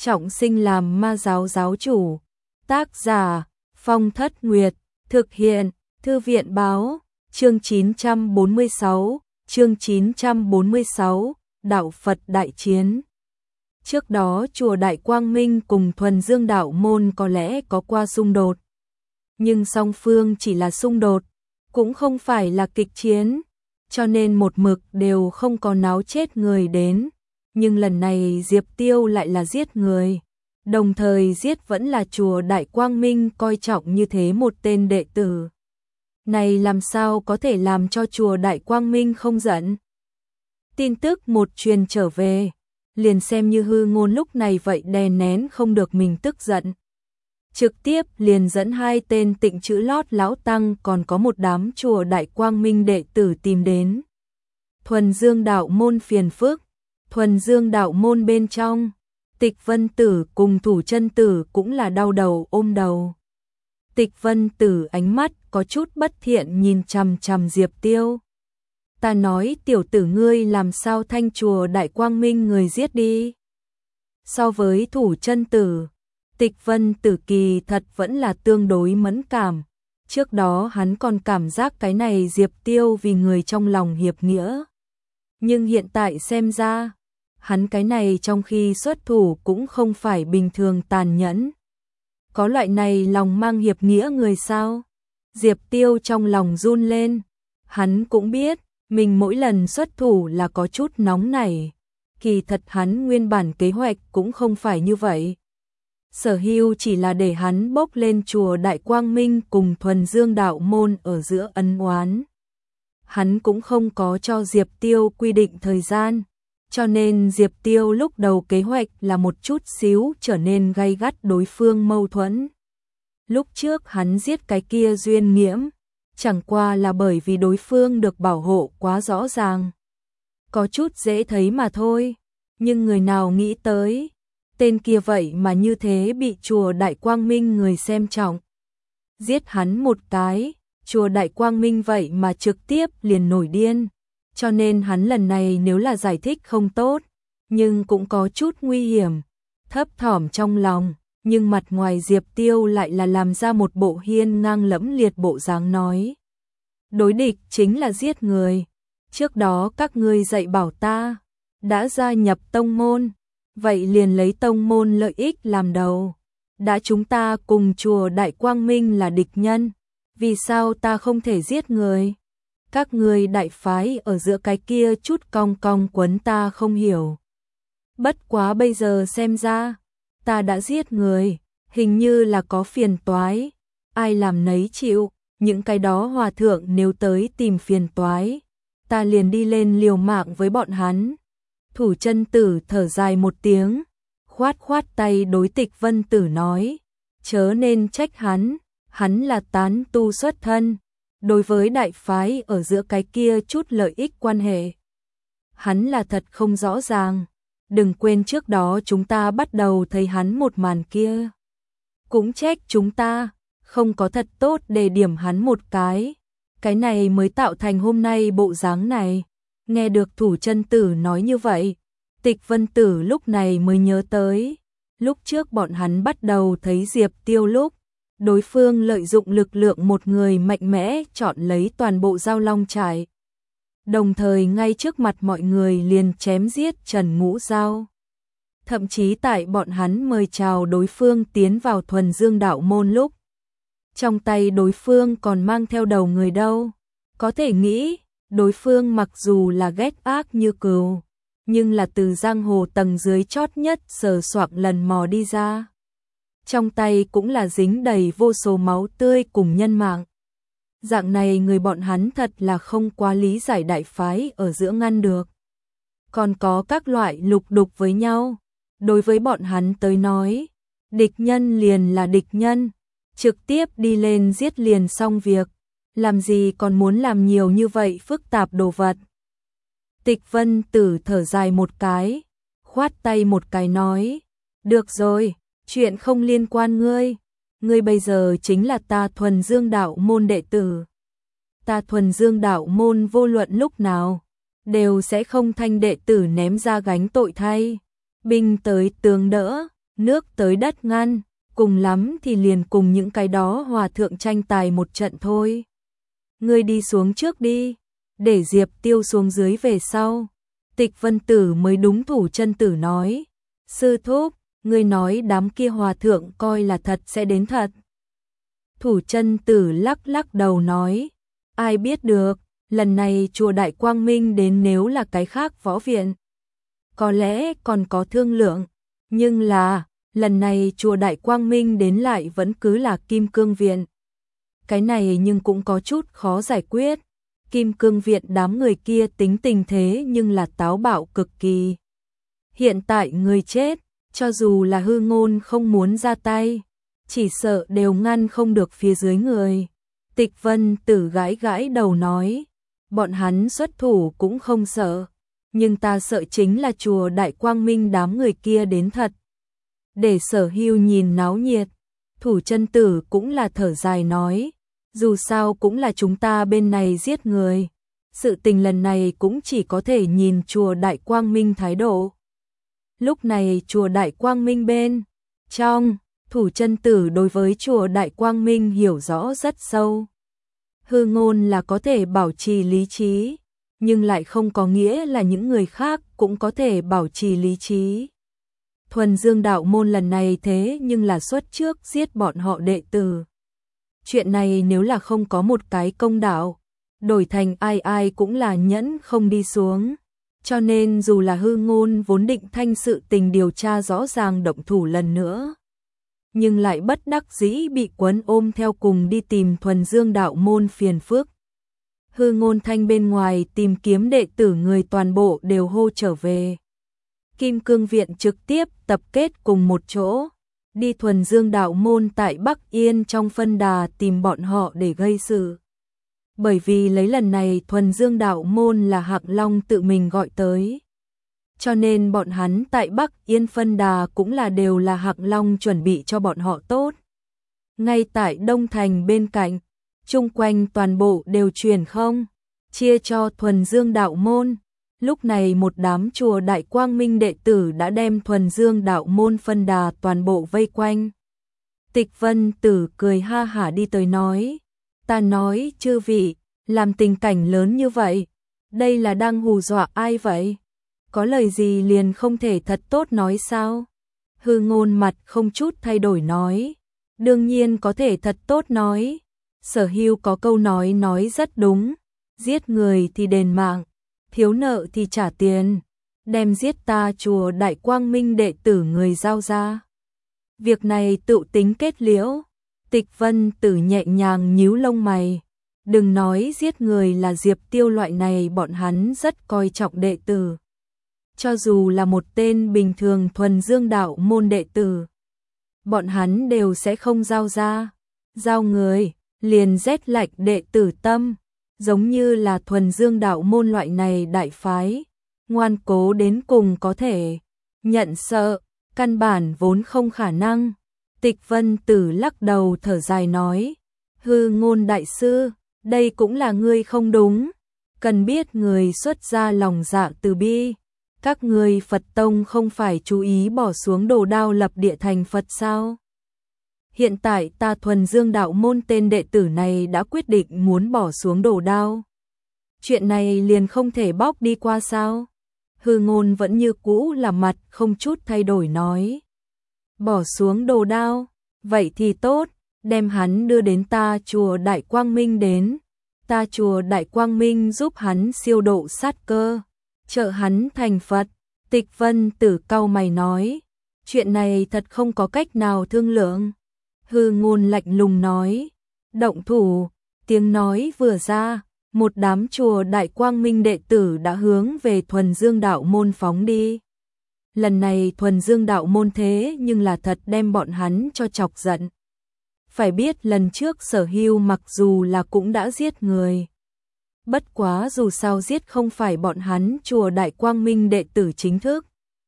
trọng sinh làm ma giáo giáo chủ. Tác giả Phong Thất Nguyệt, thực hiện Thư viện báo, chương 946, Đạo Phật đại chiến. Trước đó chùa Đại Quang Minh cùng Thuần Dương đạo môn có lẽ có qua xung đột, nhưng song phương chỉ là xung đột, cũng không phải là kịch chiến, cho nên một mực đều không có náo chết người đến. Nhưng lần này Diệp Tiêu lại là giết người, đồng thời giết vẫn là chùa Đại Quang Minh coi trọng như thế một tên đệ tử. Này làm sao có thể làm cho chùa Đại Quang Minh không giận? Tin tức một truyền trở về, liền xem như hư ngôn lúc này vậy đè nén không được mình tức giận. Trực tiếp liền dẫn hai tên Tịnh Chữ Lót lão tăng còn có một đám chùa Đại Quang Minh đệ tử tìm đến. Thuần Dương đạo môn phiền phức. Thuần Dương đạo môn bên trong, Tịch Vân Tử cùng Thủ Chân Tử cũng là đau đầu ôm đầu. Tịch Vân Tử ánh mắt có chút bất thiện nhìn chằm chằm Diệp Tiêu. Ta nói tiểu tử ngươi làm sao thanh chùa Đại Quang Minh người giết đi. So với Thủ Chân Tử, Tịch Vân Tử kỳ thật vẫn là tương đối mẫn cảm. Trước đó hắn còn cảm giác cái này Diệp Tiêu vì người trong lòng hiệp nghĩa. Nhưng hiện tại xem ra, hắn cái này trong khi xuất thủ cũng không phải bình thường tàn nhẫn. Có loại này lòng mang hiệp nghĩa người sao? Diệp Tiêu trong lòng run lên. Hắn cũng biết, mình mỗi lần xuất thủ là có chút nóng nảy. Kỳ thật hắn nguyên bản kế hoạch cũng không phải như vậy. Sở hữu chỉ là để hắn bốc lên chùa Đại Quang Minh cùng Thuần Dương đạo môn ở giữa ân oán. Hắn cũng không có cho Diệp Tiêu quy định thời gian, cho nên Diệp Tiêu lúc đầu kế hoạch là một chút xíu trở nên gay gắt đối phương mâu thuẫn. Lúc trước hắn giết cái kia Duyên Nghiễm, chẳng qua là bởi vì đối phương được bảo hộ quá rõ ràng. Có chút dễ thấy mà thôi, nhưng người nào nghĩ tới, tên kia vậy mà như thế bị chùa Đại Quang Minh người xem trọng. Giết hắn một cái, chùa Đại Quang Minh vậy mà trực tiếp liền nổi điên, cho nên hắn lần này nếu là giải thích không tốt, nhưng cũng có chút nguy hiểm, thấp thỏm trong lòng, nhưng mặt ngoài Diệp Tiêu lại là làm ra một bộ hiên ngang lẫm liệt bộ dáng nói. Đối địch chính là giết người, trước đó các ngươi dạy bảo ta, đã gia nhập tông môn, vậy liền lấy tông môn lợi ích làm đầu, đã chúng ta cùng chùa Đại Quang Minh là địch nhân. Vì sao ta không thể giết người? Các ngươi đại phái ở giữa cái kia chút cong cong quấn ta không hiểu. Bất quá bây giờ xem ra, ta đã giết người, hình như là có phiền toái. Ai làm nấy chịu, những cái đó hòa thượng nếu tới tìm phiền toái, ta liền đi lên liều mạng với bọn hắn. Thủ Chân Tử thở dài một tiếng, khoát khoát tay đối Tịch Vân Tử nói, chớ nên trách hắn. Hắn là tán tu xuất thân, đối với đại phái ở giữa cái kia chút lợi ích quan hệ. Hắn là thật không rõ ràng, đừng quên trước đó chúng ta bắt đầu thấy hắn một màn kia. Cũng trách chúng ta, không có thật tốt để điểm hắn một cái này mới tạo thành hôm nay bộ dáng này. Nghe được Thủ Chân Tử nói như vậy, Tịch Vân Tử lúc này mới nhớ tới, lúc trước bọn hắn bắt đầu thấy Diệp Tiêu lúc, đối phương lợi dụng lực lượng một người mạnh mẽ chọn lấy toàn bộ Giao Long trại. Đồng thời ngay trước mặt mọi người liền chém giết Trần Ngũ Giao. Thậm chí tại bọn hắn mời chào đối phương tiến vào Thuần Dương đạo môn lúc, trong tay đối phương còn mang theo đầu người đâu. Có thể nghĩ, đối phương mặc dù là ghét ác như cừu, nhưng là từ giang hồ tầng dưới chót nhất sờ soạng lần mò đi ra. Trong tay cũng là dính đầy vô số máu tươi cùng nhân mạng. Dạng này người bọn hắn thật là không quá lý giải đại phái ở giữa ngăn được. Còn có các loại lục đục với nhau. Đối với bọn hắn tới nói, địch nhân liền là địch nhân, trực tiếp đi lên giết liền xong việc, làm gì còn muốn làm nhiều như vậy phức tạp đồ vật. Tịch Vân Tử thở dài một cái, khoát tay một cái nói, được rồi. Chuyện không liên quan ngươi bây giờ chính là ta Thuần Dương đạo môn đệ tử. Ta Thuần Dương đạo môn vô luận lúc nào, đều sẽ không thanh đệ tử ném ra gánh tội thay. Binh tới tướng đỡ, nước tới đất ngăn, cùng lắm thì liền cùng những cái đó hòa thượng tranh tài một trận thôi. Ngươi đi xuống trước đi, để Diệp Tiêu xuống dưới về sau. Tịch Vân Tử mới đúng Thủ Chân Tử nói, sư thúc, ngươi nói đám kia hòa thượng coi là thật sẽ đến thật. Thủ Chân Tử lắc lắc đầu nói, ai biết được, lần này chùa Đại Quang Minh đến nếu là cái khác võ viện, có lẽ còn có thương lượng, nhưng là, lần này chùa Đại Quang Minh đến lại vẫn cứ là Kim Cương Viện. Cái này nhưng cũng có chút khó giải quyết. Kim Cương Viện đám người kia tính tình thế nhưng là táo bạo cực kỳ. Hiện tại người chết, cho dù là Hư Ngôn không muốn ra tay, chỉ sợ đều ngăn không được phía dưới người. Tịch Vân Tử gãi gãi đầu nói, bọn hắn xuất thủ cũng không sợ, nhưng ta sợ chính là chùa Đại Quang Minh đám người kia đến thật. Để Sở Hưu nhìn náo nhiệt, Thủ Chân Tử cũng là thở dài nói, dù sao cũng là chúng ta bên này giết người, sự tình lần này cũng chỉ có thể nhìn chùa Đại Quang Minh thái độ. Lúc này chùa Đại Quang Minh bên trong, Thủ Chân Tử đối với chùa Đại Quang Minh hiểu rõ rất sâu. Hư Ngôn là có thể bảo trì lý trí, nhưng lại không có nghĩa là những người khác cũng có thể bảo trì lý trí. Thuần Dương đạo môn lần này thế nhưng là xuất trước giết bọn họ đệ tử. Chuyện này nếu là không có một cái công đạo, đổi thành ai ai cũng là nhẫn không đi xuống. Cho nên dù là Hư Ngôn vốn định thanh sự tình điều tra rõ ràng động thủ lần nữa, nhưng lại bất đắc dĩ bị quấn ôm theo cùng đi tìm Thuần Dương đạo môn phiền phức. Hư Ngôn thanh bên ngoài tìm kiếm đệ tử người toàn bộ đều hô trở về. Kim Cương Viện trực tiếp tập kết cùng một chỗ, đi Thuần Dương đạo môn tại Bắc Yên trong phân đà tìm bọn họ để gây sự. Bởi vì lấy lần này Thuần Dương đạo môn là Hạc Long tự mình gọi tới, cho nên bọn hắn tại Bắc Yên phân đà cũng là đều là Hạc Long chuẩn bị cho bọn họ tốt. Ngay tại Đông Thành bên cạnh, chung quanh toàn bộ đều truyền không, chia cho Thuần Dương đạo môn. Lúc này một đám chùa Đại Quang Minh đệ tử đã đem Thuần Dương đạo môn phân đà toàn bộ vây quanh. Tịch Vân Tử cười ha hả đi tới nói, ta nói chư vị, làm tình cảnh lớn như vậy, đây là đang hù dọa ai vậy? Có lời gì liền không thể thật tốt nói sao? Hư Ngôn mặt không chút thay đổi nói, đương nhiên có thể thật tốt nói. Sở Hưu có câu nói rất đúng, giết người thì đền mạng, thiếu nợ thì trả tiền, đem giết ta chùa Đại Quang Minh đệ tử người giao ra. Việc này tự tính kết liễu. Tịch Vân Tử nhẹ nhàng nhíu lông mày, đừng nói giết người là Diệp Tiêu loại này, bọn hắn rất coi trọng đệ tử. Cho dù là một tên bình thường Thuần Dương đạo môn đệ tử, bọn hắn đều sẽ không giao ra. Giao người, liền rét lạnh đệ tử tâm, giống như là Thuần Dương đạo môn loại này đại phái, ngoan cố đến cùng có thể nhận sợ, căn bản vốn không khả năng. Tịch Vân Tử lắc đầu thở dài nói, Hư Ngôn đại sư, đây cũng là ngươi không đúng, cần biết người xuất ra lòng dạ từ bi. Các ngươi Phật tông không phải chú ý bỏ xuống đồ đao lập địa thành Phật sao? Hiện tại ta Thuần Dương đạo môn tên đệ tử này đã quyết định muốn bỏ xuống đồ đao. Chuyện này liền không thể bóc đi qua sao? Hư Ngôn vẫn như cũ là mặt không chút thay đổi nói. Bỏ xuống đồ đao, vậy thì tốt, đem hắn đưa đến ta chùa Đại Quang Minh đến. Ta chùa Đại Quang Minh giúp hắn siêu độ sát cơ, trợ hắn thành Phật. Tịch Vân Tử cau mày nói, chuyện này thật không có cách nào thương lượng. Hư Ngôn lạnh lùng nói, động thủ. Tiếng nói vừa ra, một đám chùa Đại Quang Minh đệ tử đã hướng về Thuần Dương đạo môn phóng đi. Lần này Thuần Dương đạo môn thế nhưng là thật đem bọn hắn cho chọc giận. Phải biết lần trước Sở Hưu mặc dù là cũng đã giết người, bất quá dù sao giết không phải bọn hắn chùa Đại Quang Minh đệ tử chính thức.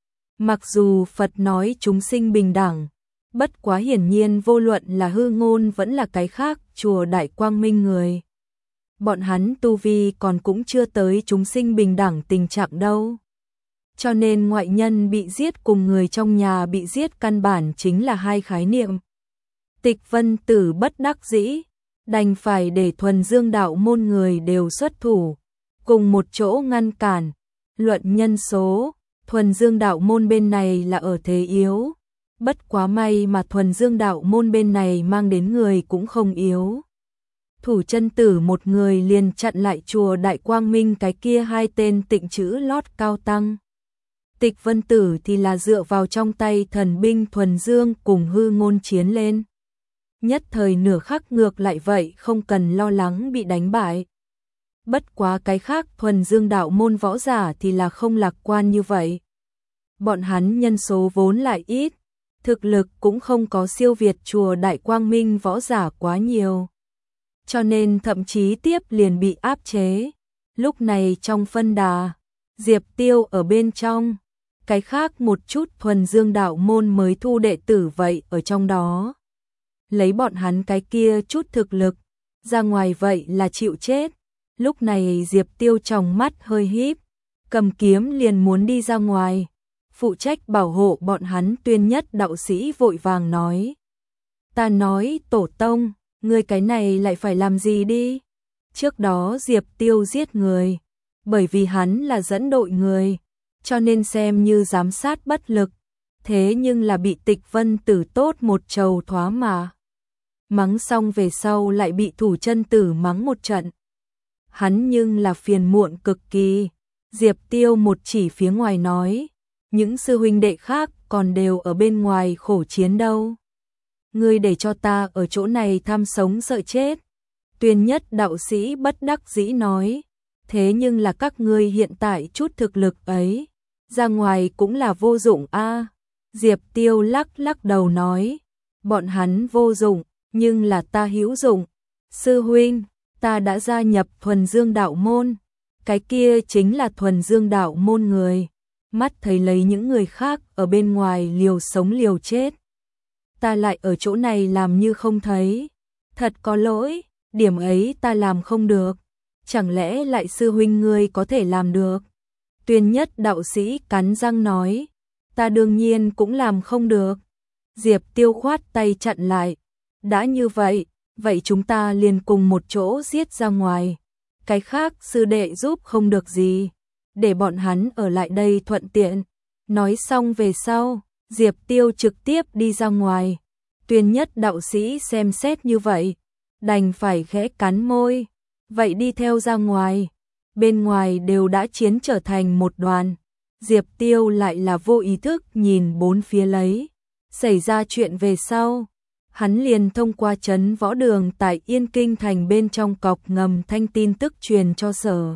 Mặc dù Phật nói chúng sinh bình đẳng, bất quá hiển nhiên vô luận là Hư Ngôn vẫn là cái khác chùa Đại Quang Minh người, bọn hắn tu vi còn cũng chưa tới chúng sinh bình đẳng tình trạng đâu. cho nên ngoại nhân bị giết cùng người trong nhà bị giết căn bản chính là hai khái niệm. Tịch Vân Tử bất đắc dĩ, đành phải để Thuần Dương đạo môn người đều xuất thủ, cùng một chỗ ngăn cản. Luận nhân số, Thuần Dương đạo môn bên này là ở thế yếu, bất quá may mà Thuần Dương đạo môn bên này mang đến người cũng không yếu. Thủ chân tử một người liền chặn lại chùa Đại Quang Minh cái kia hai tên tịnh chữ lót cao tăng. Tịch Vân Tử thì là dựa vào trong tay thần binh Thuần Dương cùng hư ngôn chiến lên. Nhất thời nửa khắc ngược lại vậy không cần lo lắng bị đánh bại. Bất quá cái khác Thuần Dương đạo môn võ giả thì là không lạc quan như vậy. Bọn hắn nhân số vốn lại ít, thực lực cũng không có siêu việt chùa Đại Quang Minh võ giả quá nhiều. Cho nên thậm chí tiếp liền bị áp chế. Lúc này trong phân đà, Diệp Tiêu ở bên trong, cái khác một chút Thuần Dương đạo môn mới thu đệ tử vậy ở trong đó. Lấy bọn hắn cái kia chút thực lực, ra ngoài vậy là chịu chết. Lúc này Diệp Tiêu trong mắt hơi híp, cầm kiếm liền muốn đi ra ngoài. Phụ trách bảo hộ bọn hắn Tuyên Nhất đạo sĩ vội vàng nói. Ta nói tổ tông, ngươi cái này lại phải làm gì đi? Trước đó Diệp Tiêu giết người, bởi vì hắn là dẫn đội người, cho nên xem như giám sát bất lực. Thế nhưng là bị Tịch Vân Tử tốt một trầu thoá mà. Mắng xong về sau lại bị Thủ chân tử mắng một trận. Hắn nhưng là phiền muộn cực kỳ. Diệp Tiêu một chỉ phía ngoài nói, những sư huynh đệ khác còn đều ở bên ngoài khổ chiến đâu. Ngươi để cho ta ở chỗ này tham sống sợ chết. Tuyên Nhất đạo sĩ bất đắc dĩ nói, thế nhưng là các ngươi hiện tại chút thực lực ấy, ra ngoài cũng là vô dụng a. Diệp Tiêu lắc lắc đầu nói, bọn hắn vô dụng, nhưng là ta hữu dụng. Sư huynh, ta đã gia nhập Thuần Dương đạo môn, cái kia chính là Thuần Dương đạo môn người. Mắt thấy lấy những người khác ở bên ngoài liều sống liều chết, ta lại ở chỗ này làm như không thấy. Thật có lỗi, điểm ấy ta làm không được. Chẳng lẽ lại sư huynh ngươi có thể làm được? Tuyên Nhất đạo sĩ cắn răng nói, ta đương nhiên cũng làm không được. Diệp Tiêu khoát tay chặn lại, đã như vậy, vậy chúng ta liền cùng một chỗ giết ra ngoài. Cái khác sư đệ giúp không được gì, để bọn hắn ở lại đây thuận tiện. Nói xong về sau, Diệp Tiêu trực tiếp đi ra ngoài. Tuyên Nhất đạo sĩ xem xét như vậy, đành phải khẽ cắn môi, vậy đi theo ra ngoài. Bên ngoài đều đã chiến trở thành một đoàn. Diệp Tiêu lại là vô ý thức nhìn bốn phía lấy. Xảy ra chuyện về sau, hắn liền thông qua trấn võ đường tại Yên Kinh thành bên trong cọc ngầm thanh tin tức truyền cho Sở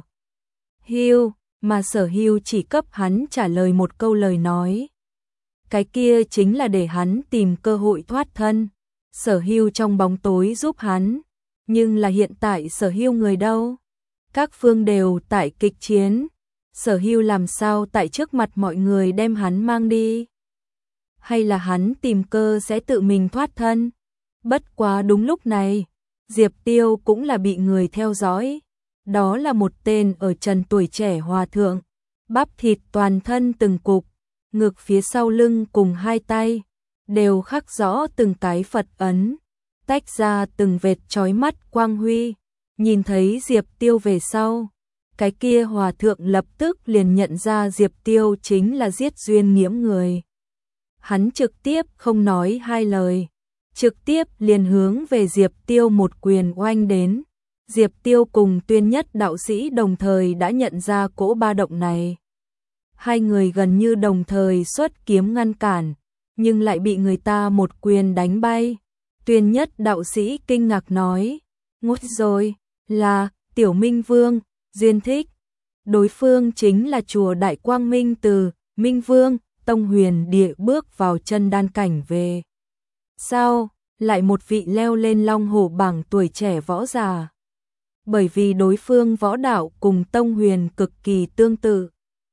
Hưu, mà Sở Hưu chỉ cấp hắn trả lời một câu lời nói. Cái kia chính là để hắn tìm cơ hội thoát thân. Sở Hưu trong bóng tối giúp hắn, nhưng là hiện tại Sở Hưu người đâu? Các phương đều tại kịch chiến, Sở Hưu làm sao tại trước mặt mọi người đem hắn mang đi? Hay là hắn tìm cơ sẽ tự mình thoát thân? Bất quá đúng lúc này, Diệp Tiêu cũng là bị người theo dõi. Đó là một tên ở trần tuổi trẻ hòa thượng, bắp thịt toàn thân từng cục, ngực phía sau lưng cùng hai tay, đều khắc rõ từng cái Phật ấn, tách ra từng vệt chói mắt quang huy. Nhìn thấy Diệp Tiêu về sau, cái kia hòa thượng lập tức liền nhận ra Diệp Tiêu chính là giết Duyên Nghiễm người. Hắn trực tiếp không nói hai lời, trực tiếp liền hướng về Diệp Tiêu một quyền oanh đến. Diệp Tiêu cùng Tuyên Nhất đạo sĩ đồng thời đã nhận ra cỗ ba động này. Hai người gần như đồng thời xuất kiếm ngăn cản, nhưng lại bị người ta một quyền đánh bay. Tuyên Nhất đạo sĩ kinh ngạc nói, ngút rồi, là Tiểu Minh Vương, Duyên Thích. Đối phương chính là chùa Đại Quang Minh từ Minh Vương, Tông Huyền Địa bước vào chân đan cảnh về. Sao, lại một vị leo lên long hổ bảng tuổi trẻ võ giả? Bởi vì đối phương võ đạo cùng Tông Huyền cực kỳ tương tự,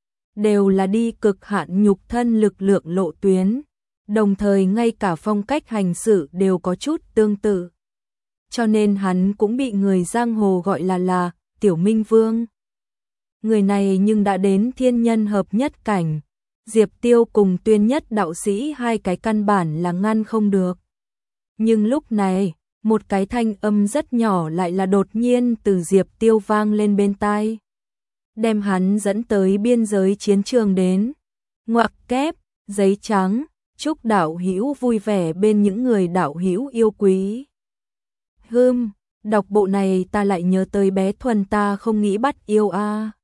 đều là đi cực hạn nhục thân lực lượng lộ tuyến, đồng thời ngay cả phong cách hành xử đều có chút tương tự. Cho nên hắn cũng bị người giang hồ gọi là Tiểu Minh Vương. người này nhưng đã đến thiên nhân hợp nhất cảnh. Diệp Tiêu cùng Tuyên Nhất đạo sĩ hai cái căn bản là ngăn không được. Nhưng lúc này, một cái thanh âm rất nhỏ lại là đột nhiên từ Diệp Tiêu vang lên bên tai, đem hắn dẫn tới biên giới chiến trường đến. Ngoặc kép, giấy trắng, chúc đạo hữu vui vẻ bên những người đạo hữu yêu quý. Đọc bộ này ta lại nhớ tới bé Thuần ta không nghĩ bắt yêu a.